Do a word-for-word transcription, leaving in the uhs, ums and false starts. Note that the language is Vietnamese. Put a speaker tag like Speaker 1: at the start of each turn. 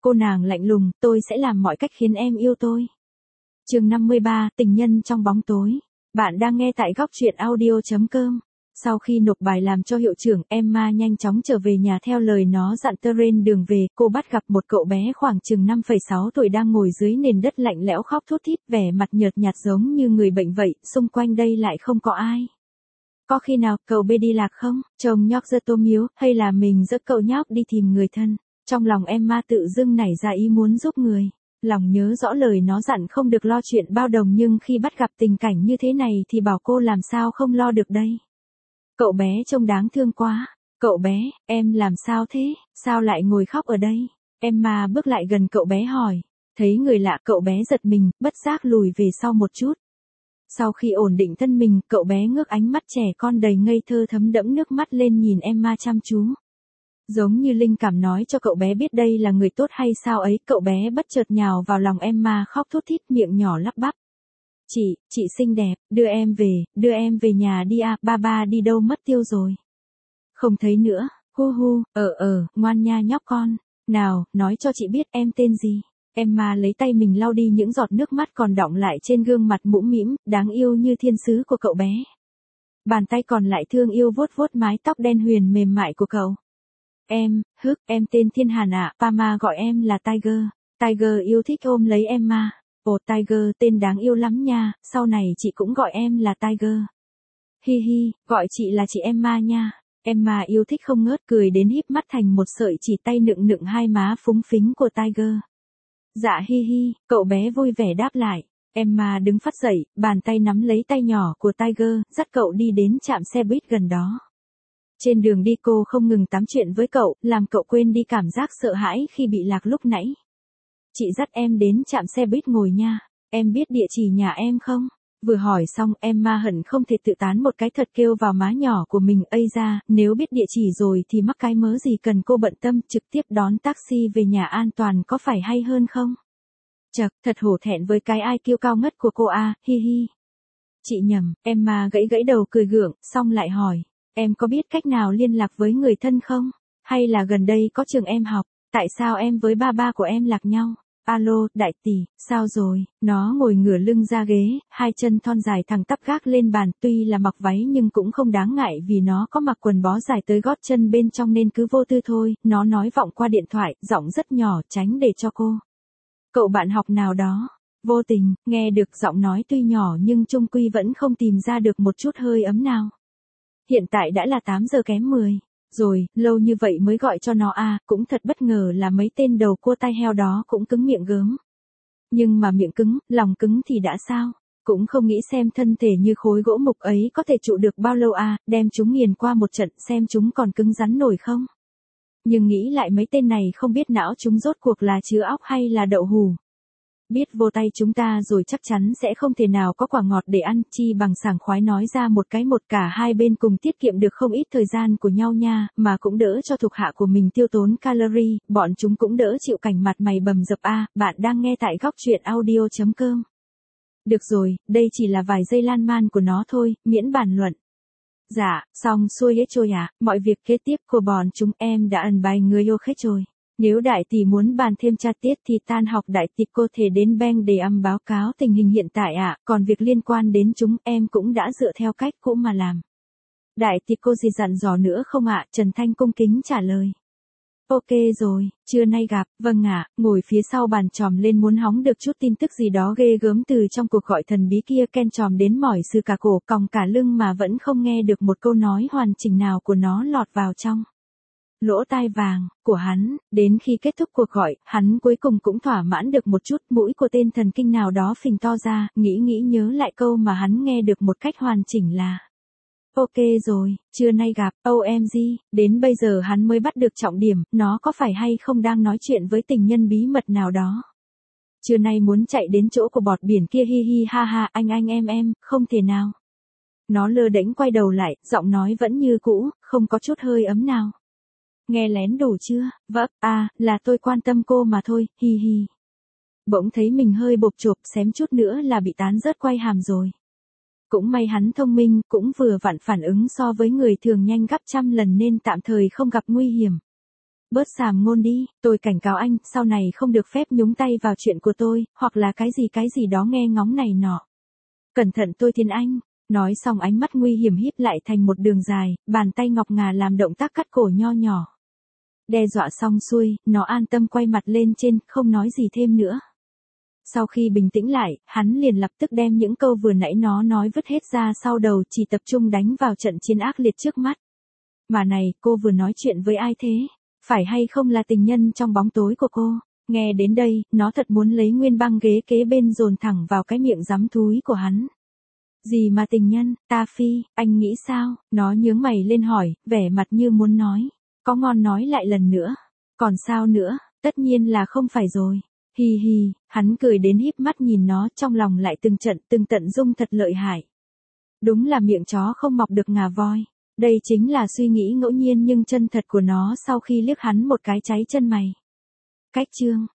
Speaker 1: Cô nàng lạnh lùng, tôi sẽ làm mọi cách khiến em yêu tôi. Chương năm mươi ba, tình nhân trong bóng tối. Bạn đang nghe tại góc truyện audio chấm com. Sau khi nộp bài làm cho hiệu trưởng, Emma nhanh chóng trở về nhà theo lời nó dặn. Trên đường về, cô bắt gặp một cậu bé khoảng chừng năm phẩy sáu tuổi đang ngồi dưới nền đất lạnh lẽo khóc thút thít, vẻ mặt nhợt nhạt giống như người bệnh vậy, xung quanh đây lại không có ai. Có khi nào cậu bé đi lạc không? Chồng nhóc giơ tô miếu, hay là mình dẫn cậu nhóc đi tìm người thân? Trong lòng Emma tự dưng nảy ra ý muốn giúp người. Lòng nhớ rõ lời nó dặn không được lo chuyện bao đồng, nhưng khi bắt gặp tình cảnh như thế này thì bảo cô làm sao không lo được đây. Cậu bé trông đáng thương quá. Cậu bé, em làm sao thế? Sao lại ngồi khóc ở đây? Emma bước lại gần cậu bé hỏi. Thấy người lạ, cậu bé giật mình, bất giác lùi về sau một chút. Sau khi ổn định thân mình, cậu bé ngước ánh mắt trẻ con đầy ngây thơ thấm đẫm nước mắt lên nhìn Emma chăm chú. Giống như linh cảm nói cho cậu bé biết đây là người tốt hay sao ấy, cậu bé bất chợt nhào vào lòng Emma khóc thút thít, miệng nhỏ lắp bắp. Chị, chị xinh đẹp, đưa em về, đưa em về nhà đi à, ba ba đi đâu mất tiêu rồi. Không thấy nữa, hu hu, ờ ờ, ngoan nha nhóc con. Nào, nói cho chị biết em tên gì. Emma lấy tay mình lau đi những giọt nước mắt còn đọng lại trên gương mặt mũm mĩm, đáng yêu như thiên sứ của cậu bé. Bàn tay còn lại thương yêu vuốt vuốt mái tóc đen huyền mềm mại của cậu. Em, hức, em tên Thiên Hàn ạ, Pama gọi em là Tiger. Tiger yêu thích ôm lấy Emma. Ồ Tiger, tên đáng yêu lắm nha, sau này chị cũng gọi em là Tiger. Hi hi, gọi chị là chị Emma nha. Emma yêu thích không ngớt, cười đến híp mắt thành một sợi chỉ tay nựng nựng hai má phúng phính của Tiger. Dạ hi hi, cậu bé vui vẻ đáp lại. Emma đứng phắt dậy, bàn tay nắm lấy tay nhỏ của Tiger, dắt cậu đi đến trạm xe buýt gần đó. Trên đường đi cô không ngừng tám chuyện với cậu, làm cậu quên đi cảm giác sợ hãi khi bị lạc lúc nãy. Chị dắt em đến trạm xe buýt ngồi nha, em biết địa chỉ nhà em không? Vừa hỏi xong, Emma hận không thể tự tán một cái thật kêu vào má nhỏ của mình. Ây ra, nếu biết địa chỉ rồi thì mắc cái mớ gì cần cô bận tâm, trực tiếp đón taxi về nhà an toàn có phải hay hơn không? Chật, thật hổ thẹn với cái ai kiêu cao ngất của cô à, hi hi. Chị nhầm, Emma gãy gãy đầu cười gượng, xong lại hỏi. Em có biết cách nào liên lạc với người thân không? Hay là gần đây có trường em học, tại sao em với ba ba của em lạc nhau? Alo, đại tỷ, sao rồi? Nó ngồi ngửa lưng ra ghế, hai chân thon dài thẳng tắp gác lên bàn, tuy là mặc váy nhưng cũng không đáng ngại vì nó có mặc quần bó dài tới gót chân bên trong nên cứ vô tư thôi. Nó nói vọng qua điện thoại, giọng rất nhỏ, tránh để cho cô. Cậu bạn học nào đó. Vô tình, nghe được giọng nói tuy nhỏ nhưng chung quy vẫn không tìm ra được một chút hơi ấm nào. Hiện tại đã là tám giờ kém mười. Rồi, lâu như vậy mới gọi cho nó à, cũng thật bất ngờ là mấy tên đầu cua tai heo đó cũng cứng miệng gớm. Nhưng mà miệng cứng, lòng cứng thì đã sao? Cũng không nghĩ xem thân thể như khối gỗ mục ấy có thể trụ được bao lâu à, đem chúng nghiền qua một trận xem chúng còn cứng rắn nổi không? Nhưng nghĩ lại mấy tên này không biết não chúng rốt cuộc là chứa óc hay là đậu hù. Biết vô tay chúng ta rồi chắc chắn sẽ không thể nào có quả ngọt để ăn, chi bằng sảng khoái nói ra một cái một, cả hai bên cùng tiết kiệm được không ít thời gian của nhau nha, mà cũng đỡ cho thuộc hạ của mình tiêu tốn calorie, bọn chúng cũng đỡ chịu cảnh mặt mày bầm dập a. À, bạn đang nghe tại góc truyện audio chấm com. Được rồi, đây chỉ là vài giây lan man của nó thôi, miễn bàn luận. Dạ, xong xuôi hết trôi à, mọi việc kế tiếp của bọn chúng em đã ẩn bài người yêu hết rồi. Nếu đại tỷ muốn bàn thêm chi tiết thì tan học đại tỷ cô thể đến bank để âm báo cáo tình hình hiện tại ạ, à, còn việc liên quan đến chúng em cũng đã dựa theo cách cũ mà làm. Đại tỷ cô gì dặn dò nữa không ạ? À? Trần Thanh cung kính trả lời. Ok rồi, trưa nay gặp, vâng ạ, à, ngồi phía sau bàn tròm lên muốn hóng được chút tin tức gì đó ghê gớm từ trong cuộc gọi thần bí kia. Ken tròm đến mỏi sư cả cổ, còng cả lưng mà vẫn không nghe được một câu nói hoàn chỉnh nào của nó lọt vào trong lỗ tai vàng của hắn. Đến khi kết thúc cuộc gọi, hắn cuối cùng cũng thỏa mãn được một chút. Mũi của tên thần kinh nào đó phình to ra, nghĩ nghĩ nhớ lại câu mà hắn nghe được một cách hoàn chỉnh là ok rồi, trưa nay gặp, o em giê, đến bây giờ hắn mới bắt được trọng điểm, nó có phải hay không đang nói chuyện với tình nhân bí mật nào đó. Trưa nay muốn chạy đến chỗ của bọt biển kia, hi hi ha ha, anh anh em em, không thể nào. Nó lơ đễnh quay đầu lại, giọng nói vẫn như cũ, không có chút hơi ấm nào. Nghe lén đủ chưa? Vấp, à, là tôi quan tâm cô mà thôi, hi hi. Bỗng thấy mình hơi bộp chộp, xém chút nữa là bị tán rớt quay hàm rồi. Cũng may hắn thông minh, cũng vừa vặn phản ứng so với người thường nhanh gấp trăm lần nên tạm thời không gặp nguy hiểm. Bớt xàm ngôn đi, tôi cảnh cáo anh, sau này không được phép nhúng tay vào chuyện của tôi, hoặc là cái gì cái gì đó nghe ngóng này nọ. Cẩn thận tôi thiên anh. Nói xong ánh mắt nguy hiểm híp lại thành một đường dài, bàn tay ngọc ngà làm động tác cắt cổ nho nhỏ. Đe dọa xong xuôi, nó an tâm quay mặt lên trên, không nói gì thêm nữa. Sau khi bình tĩnh lại, hắn liền lập tức đem những câu vừa nãy nó nói vứt hết ra sau đầu, chỉ tập trung đánh vào trận chiến ác liệt trước mắt. Mà này, cô vừa nói chuyện với ai thế? Phải hay không là tình nhân trong bóng tối của cô? Nghe đến đây, nó thật muốn lấy nguyên băng ghế kế bên dồn thẳng vào cái miệng rắm thúi của hắn. Gì mà tình nhân, ta phi, anh nghĩ sao? Nó nhướng mày lên hỏi, vẻ mặt như muốn nói. Có ngon nói lại lần nữa. Còn sao nữa, tất nhiên là không phải rồi. Hi hi, hắn cười đến híp mắt nhìn nó, trong lòng lại từng trận từng tận dung thật lợi hại. Đúng là miệng chó không mọc được ngà voi. Đây chính là suy nghĩ ngẫu nhiên nhưng chân thật của nó sau khi liếc hắn một cái cháy chân mày. Cách chương